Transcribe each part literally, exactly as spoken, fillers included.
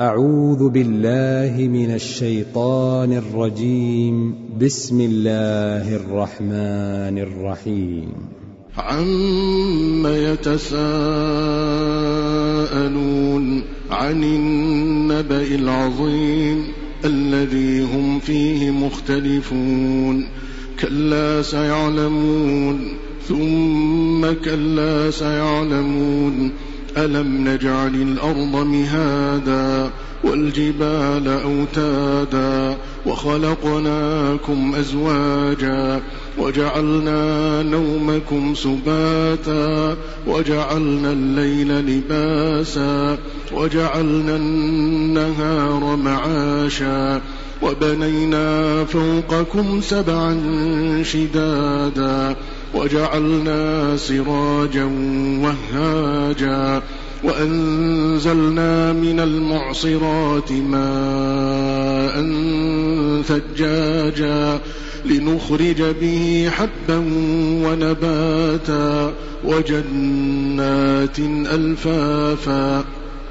أعوذ بالله من الشيطان الرجيم. بسم الله الرحمن الرحيم. عم يتساءلون عن النبأ العظيم الذي هم فيه مختلفون كلا سيعلمون ثم كلا سيعلمون ألم نجعل الأرض مهادا والجبال أوتادا وخلقناكم أزواجا وجعلنا نومكم سباتا وجعلنا الليل لباسا وجعلنا النهار معاشا وبنينا فوقكم سبعا شدادا وجعلنا سراجا وهاجا وأنزلنا من المعصرات ماء ثجاجا لنخرج به حبا ونباتا وجنات ألفافا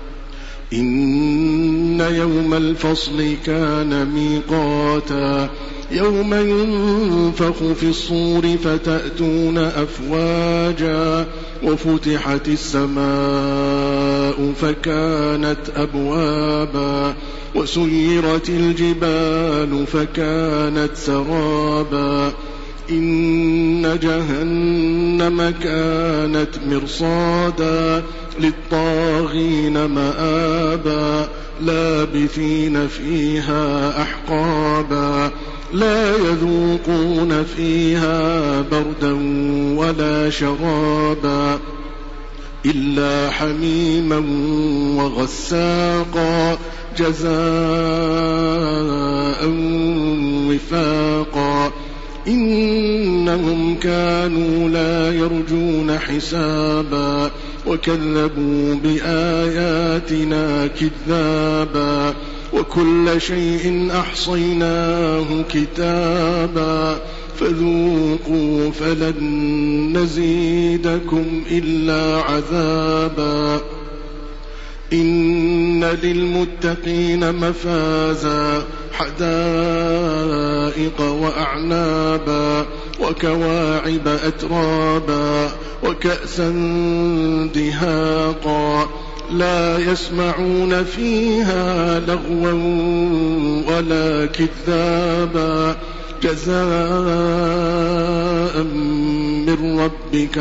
إن يوم الفصل كان ميقاتا يوم ينفخ في الصور فتأتون أفواجا وفتحت السماء فكانت أبوابا وسيرت الجبال فكانت سرابا إن جهنم كانت مرصادا للطاغين مآبا لابثين فيها أحقابا لا يذوقون فيها بردا ولا شرابا إلا حميما وغساقا جزاء وفاقا إنهم كانوا لا يرجون حسابا وكذبوا بآياتنا كذابا وكل شيء أحصيناه كتابا فذوقوا فلن نزيدكم إلا عذابا إن للمتقين مفازا حدائق وأعنابا وكواعب أترابا وكأسا دهاقا لا يسمعون فيها لغوا ولا كذابا جزاء من ربك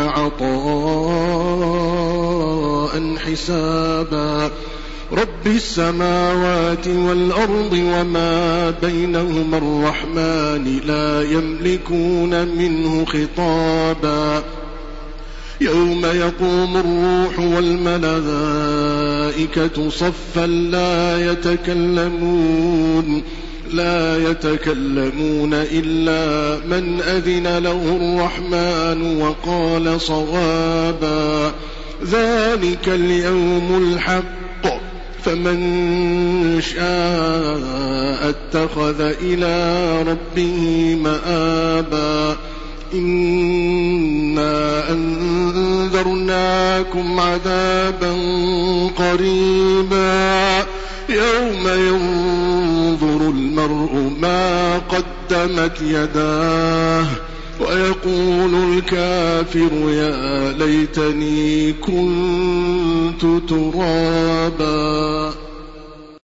عطاء حسابا رب السماوات والأرض وما بينهما الرحمن لا يملكون منه خطابا يوم يقوم الروح والملائكة صفا لا يتكلمون لا يتكلمون إلا من أذن له الرحمن وقال صوابا ذلك اليوم الحق فمن شاء اتخذ إلى ربه مآبا إنا أنذرناكم عذابا قريبا يوم ينظر المرء ما قدمت يداه ويقول الكافر يا ليتني كنت ترابا.